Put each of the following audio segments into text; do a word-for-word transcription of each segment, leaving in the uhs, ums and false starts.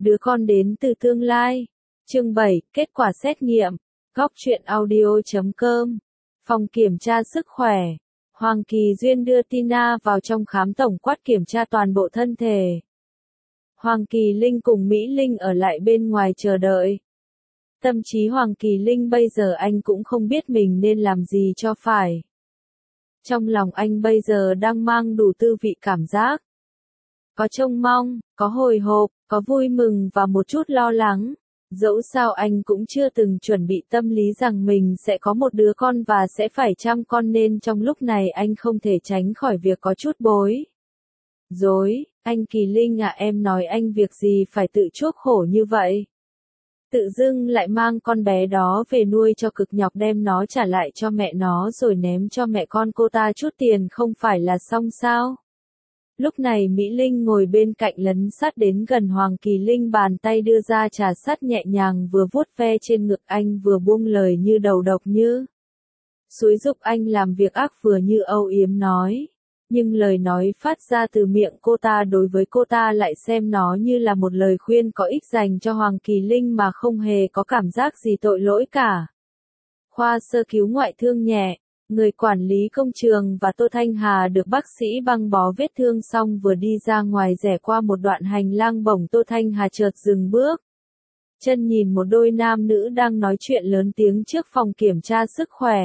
Đứa con đến từ tương lai. Chương bảy, kết quả xét nghiệm. Góc truyện audio chấm com. Phòng kiểm tra sức khỏe. Hoàng Kỳ Duyên đưa Tina vào trong khám tổng quát kiểm tra toàn bộ thân thể. Hoàng Kỳ Linh cùng Mỹ Linh ở lại bên ngoài chờ đợi. Tâm trí Hoàng Kỳ Linh bây giờ anh cũng không biết mình nên làm gì cho phải. Trong lòng anh bây giờ đang mang đủ tư vị cảm giác. Có trông mong, có hồi hộp, có vui mừng và một chút lo lắng. Dẫu sao anh cũng chưa từng chuẩn bị tâm lý rằng mình sẽ có một đứa con và sẽ phải chăm con nên trong lúc này anh không thể tránh khỏi việc có chút bối. Dối, anh Kỳ Linh à, em nói anh việc gì phải tự chuốc khổ như vậy. Tự dưng lại mang con bé đó về nuôi cho cực nhọc, đem nó trả lại cho mẹ nó rồi ném cho mẹ con cô ta chút tiền không phải là xong sao? Lúc này Mỹ Linh ngồi bên cạnh lấn sát đến gần Hoàng Kỳ Linh, bàn tay đưa ra trà sát nhẹ nhàng, vừa vuốt ve trên ngực anh vừa buông lời như đầu độc như xúi giục anh làm việc ác, vừa như âu yếm nói. Nhưng lời nói phát ra từ miệng cô ta đối với cô ta lại xem nó như là một lời khuyên có ích dành cho Hoàng Kỳ Linh mà không hề có cảm giác gì tội lỗi cả. Khoa sơ cứu ngoại thương nhẹ, người quản lý công trường và Tô Thanh Hà được bác sĩ băng bó vết thương xong vừa đi ra ngoài, rẽ qua một đoạn hành lang, bỗng Tô Thanh Hà chợt dừng bước. Chân nhìn một đôi nam nữ đang nói chuyện lớn tiếng trước phòng kiểm tra sức khỏe.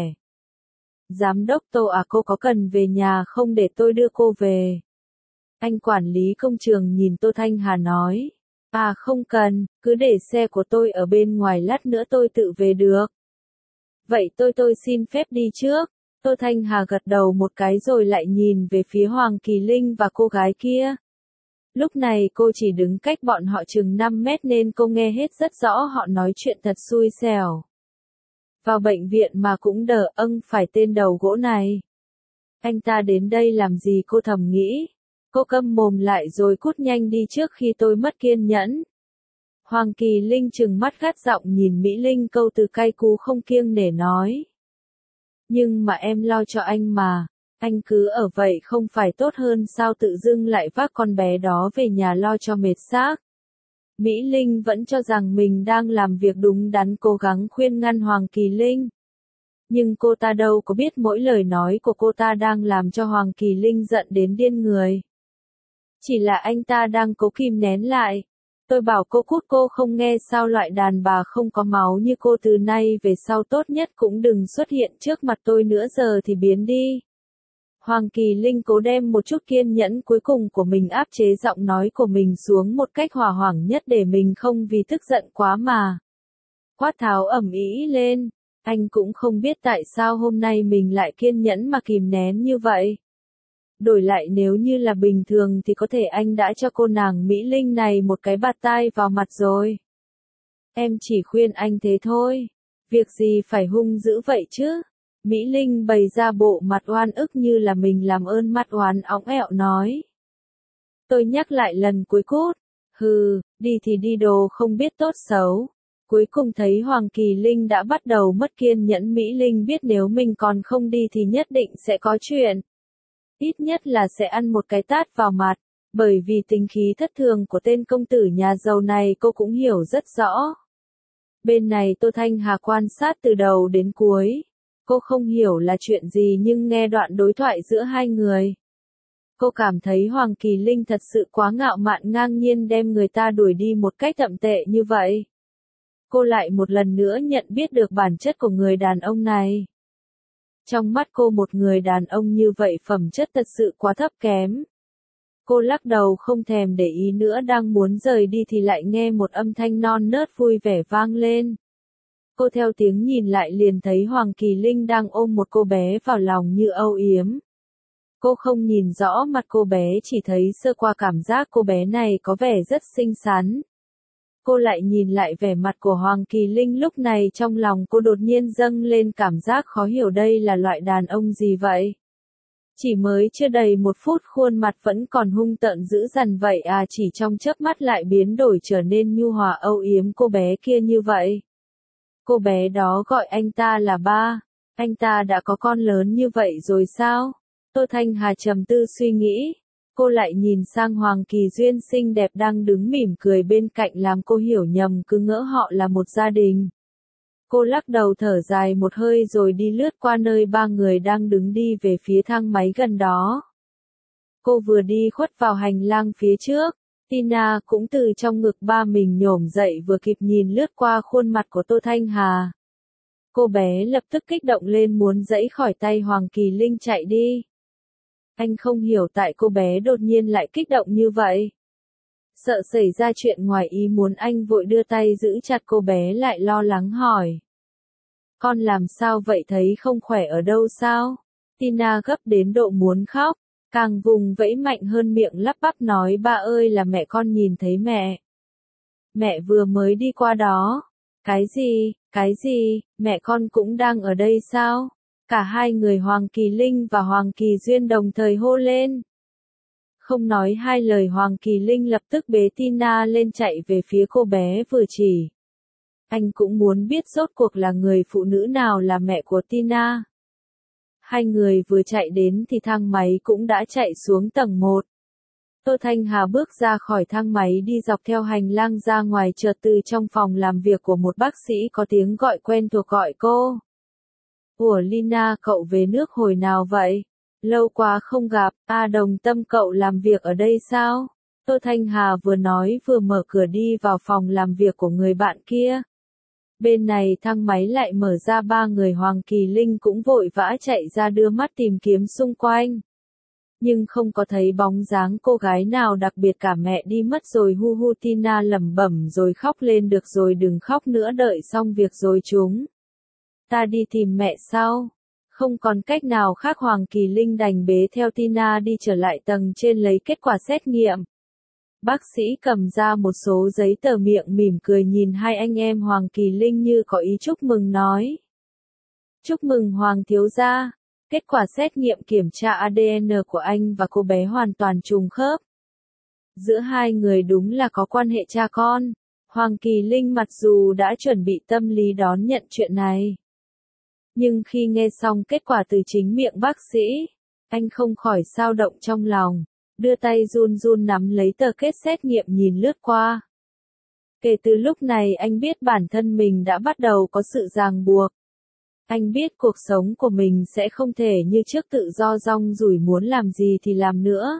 Giám đốc Tô à, cô có cần về nhà không để tôi đưa cô về? Anh quản lý công trường nhìn Tô Thanh Hà nói. À không cần, cứ để xe của tôi ở bên ngoài, lát nữa tôi tự về được. Vậy tôi tôi xin phép đi trước. Tô Thanh Hà gật đầu một cái rồi lại nhìn về phía Hoàng Kỳ Linh và cô gái kia. Lúc này cô chỉ đứng cách bọn họ chừng năm mét nên cô nghe hết rất rõ, họ nói chuyện thật xui xẻo. Vào bệnh viện mà cũng đờ âng phải tên đầu gỗ này. Anh ta đến đây làm gì, cô thầm nghĩ. Cô câm mồm lại rồi cút nhanh đi trước khi tôi mất kiên nhẫn. Hoàng Kỳ Linh trừng mắt gắt giọng nhìn Mỹ Linh, câu từ cay cú không kiêng nể nói. Nhưng mà em lo cho anh mà, anh cứ ở vậy không phải tốt hơn sao, tự dưng lại vác con bé đó về nhà lo cho mệt xác. Mỹ Linh vẫn cho rằng mình đang làm việc đúng đắn, cố gắng khuyên ngăn Hoàng Kỳ Linh. Nhưng cô ta đâu có biết mỗi lời nói của cô ta đang làm cho Hoàng Kỳ Linh giận đến điên người. Chỉ là anh ta đang cố kìm nén lại. Tôi bảo cô cút cô không nghe sao, loại đàn bà không có máu như cô từ nay về sau tốt nhất cũng đừng xuất hiện trước mặt tôi nữa, giờ thì biến đi. Hoàng Kỳ Linh cố đem một chút kiên nhẫn cuối cùng của mình áp chế giọng nói của mình xuống một cách hòa hoãn nhất để mình không vì tức giận quá mà quát tháo ầm ĩ lên. Anh cũng không biết tại sao hôm nay mình lại kiên nhẫn mà kìm nén như vậy. Đổi lại nếu như là bình thường thì có thể anh đã cho cô nàng Mỹ Linh này một cái bạt tai vào mặt rồi. Em chỉ khuyên anh thế thôi. Việc gì phải hung dữ vậy chứ? Mỹ Linh bày ra bộ mặt oan ức như là mình làm ơn, mặt oán óng ẹo nói. Tôi nhắc lại lần cuối cút. Hừ, đi thì đi đồ không biết tốt xấu. Cuối cùng thấy Hoàng Kỳ Linh đã bắt đầu mất kiên nhẫn, Mỹ Linh biết nếu mình còn không đi thì nhất định sẽ có chuyện. Ít nhất là sẽ ăn một cái tát vào mặt, bởi vì tính khí thất thường của tên công tử nhà giàu này cô cũng hiểu rất rõ. Bên này Tô Thanh Hà quan sát từ đầu đến cuối. Cô không hiểu là chuyện gì nhưng nghe đoạn đối thoại giữa hai người. Cô cảm thấy Hoàng Kỳ Linh thật sự quá ngạo mạn, ngang nhiên đem người ta đuổi đi một cách thậm tệ như vậy. Cô lại một lần nữa nhận biết được bản chất của người đàn ông này. Trong mắt cô một người đàn ông như vậy phẩm chất thật sự quá thấp kém. Cô lắc đầu không thèm để ý nữa, đang muốn rời đi thì lại nghe một âm thanh non nớt vui vẻ vang lên. Cô theo tiếng nhìn lại liền thấy Hoàng Kỳ Linh đang ôm một cô bé vào lòng như âu yếm. Cô không nhìn rõ mặt cô bé, chỉ thấy sơ qua cảm giác cô bé này có vẻ rất xinh xắn. Cô lại nhìn lại vẻ mặt của Hoàng Kỳ Linh, lúc này trong lòng cô đột nhiên dâng lên cảm giác khó hiểu, đây là loại đàn ông gì vậy? Chỉ mới chưa đầy một phút khuôn mặt vẫn còn hung tợn dữ dằn vậy à, chỉ trong chớp mắt lại biến đổi trở nên nhu hòa âu yếm cô bé kia như vậy. Cô bé đó gọi anh ta là ba, anh ta đã có con lớn như vậy rồi sao? Tô Thanh Hà trầm tư suy nghĩ. Cô lại nhìn sang Hoàng Kỳ Duyên xinh đẹp đang đứng mỉm cười bên cạnh làm cô hiểu nhầm cứ ngỡ họ là một gia đình. Cô lắc đầu thở dài một hơi rồi đi lướt qua nơi ba người đang đứng đi về phía thang máy gần đó. Cô vừa đi khuất vào hành lang phía trước, Tina cũng từ trong ngực ba mình nhổm dậy vừa kịp nhìn lướt qua khuôn mặt của Tô Thanh Hà. Cô bé lập tức kích động lên muốn giãy khỏi tay Hoàng Kỳ Linh chạy đi. Anh không hiểu tại cô bé đột nhiên lại kích động như vậy. Sợ xảy ra chuyện ngoài ý muốn anh vội đưa tay giữ chặt cô bé lại lo lắng hỏi. Con làm sao vậy, thấy không khỏe ở đâu sao? Tina gấp đến độ muốn khóc, càng vùng vẫy mạnh hơn miệng lắp bắp nói ba ơi là mẹ con nhìn thấy mẹ. Mẹ vừa mới đi qua đó. Cái gì, cái gì, mẹ con cũng đang ở đây sao? Cả hai người Hoàng Kỳ Linh và Hoàng Kỳ Duyên đồng thời hô lên. Không nói hai lời Hoàng Kỳ Linh lập tức bế Tina lên chạy về phía cô bé vừa chỉ. Anh cũng muốn biết rốt cuộc là người phụ nữ nào là mẹ của Tina. Hai người vừa chạy đến thì thang máy cũng đã chạy xuống tầng một. Tô Thanh Hà bước ra khỏi thang máy đi dọc theo hành lang ra ngoài, chợt từ trong phòng làm việc của một bác sĩ có tiếng gọi quen thuộc gọi cô. Ủa Lina, cậu về nước hồi nào vậy? Lâu quá không gặp, A Đồng Tâm cậu làm việc ở đây sao? Tô Thanh Hà vừa nói vừa mở cửa đi vào phòng làm việc của người bạn kia. Bên này thang máy lại mở ra, ba người Hoàng Kỳ Linh cũng vội vã chạy ra đưa mắt tìm kiếm xung quanh. Nhưng không có thấy bóng dáng cô gái nào, đặc biệt cả mẹ đi mất rồi. Hu hu, Tina lẩm bẩm rồi khóc lên. Được rồi đừng khóc nữa, đợi xong việc rồi chúng ta đi tìm mẹ sau. Không còn cách nào khác, Hoàng Kỳ Linh đành bế theo Tina đi trở lại tầng trên lấy kết quả xét nghiệm. Bác sĩ cầm ra một số giấy tờ, miệng mỉm cười nhìn hai anh em Hoàng Kỳ Linh như có ý chúc mừng nói. Chúc mừng Hoàng thiếu gia. Kết quả xét nghiệm kiểm tra a đê en của anh và cô bé hoàn toàn trùng khớp. Giữa hai người đúng là có quan hệ cha con. Hoàng Kỳ Linh mặc dù đã chuẩn bị tâm lý đón nhận chuyện này, nhưng khi nghe xong kết quả từ chính miệng bác sĩ, anh không khỏi xao động trong lòng, đưa tay run run nắm lấy tờ kết xét nghiệm nhìn lướt qua. Kể từ lúc này anh biết bản thân mình đã bắt đầu có sự ràng buộc. Anh biết cuộc sống của mình sẽ không thể như trước tự do rong ruổi, muốn làm gì thì làm nữa.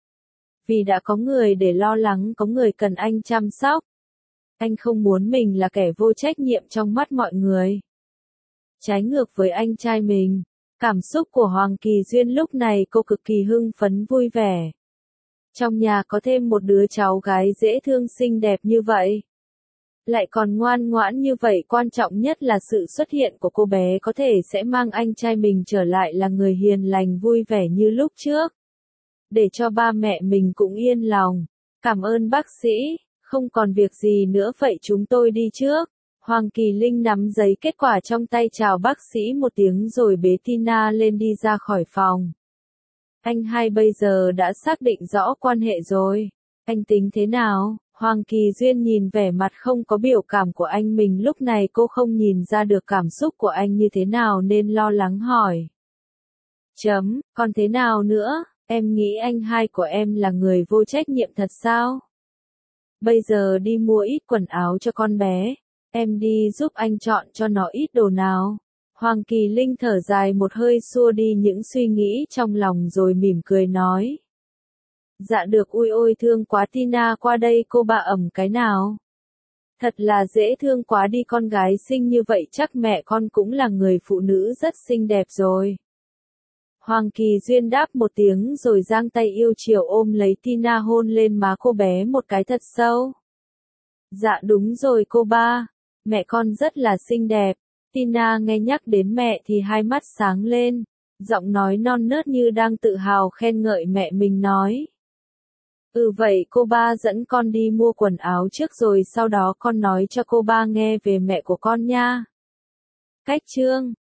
Vì đã có người để lo lắng, có người cần anh chăm sóc. Anh không muốn mình là kẻ vô trách nhiệm trong mắt mọi người. Trái ngược với anh trai mình, cảm xúc của Hoàng Kỳ Duyên lúc này cô cực kỳ hưng phấn vui vẻ. Trong nhà có thêm một đứa cháu gái dễ thương xinh đẹp như vậy. Lại còn ngoan ngoãn như vậy, quan trọng nhất là sự xuất hiện của cô bé có thể sẽ mang anh trai mình trở lại là người hiền lành vui vẻ như lúc trước. Để cho ba mẹ mình cũng yên lòng. Cảm ơn bác sĩ, không còn việc gì nữa vậy chúng tôi đi trước. Hoàng Kỳ Linh nắm giấy kết quả trong tay chào bác sĩ một tiếng rồi bế Tina lên đi ra khỏi phòng. Anh hai bây giờ đã xác định rõ quan hệ rồi. Anh tính thế nào? Hoàng Kỳ Duyên nhìn vẻ mặt không có biểu cảm của anh mình lúc này, cô không nhìn ra được cảm xúc của anh như thế nào nên lo lắng hỏi. Chấm, còn thế nào nữa, em nghĩ anh hai của em là người vô trách nhiệm thật sao? Bây giờ đi mua ít quần áo cho con bé, em đi giúp anh chọn cho nó ít đồ nào. Hoàng Kỳ Linh thở dài một hơi xua đi những suy nghĩ trong lòng rồi mỉm cười nói. Dạ được, ui ôi thương quá Tina, qua đây cô ba ẩm cái nào. Thật là dễ thương quá đi, con gái xinh như vậy chắc mẹ con cũng là người phụ nữ rất xinh đẹp rồi. Hoàng Kỳ Duyên đáp một tiếng rồi giang tay yêu chiều ôm lấy Tina hôn lên má cô bé một cái thật sâu. Dạ đúng rồi cô ba, mẹ con rất là xinh đẹp. Tina nghe nhắc đến mẹ thì hai mắt sáng lên, giọng nói non nớt như đang tự hào khen ngợi mẹ mình nói. Ừ vậy cô ba dẫn con đi mua quần áo trước rồi sau đó con nói cho cô ba nghe về mẹ của con nha. Cách chương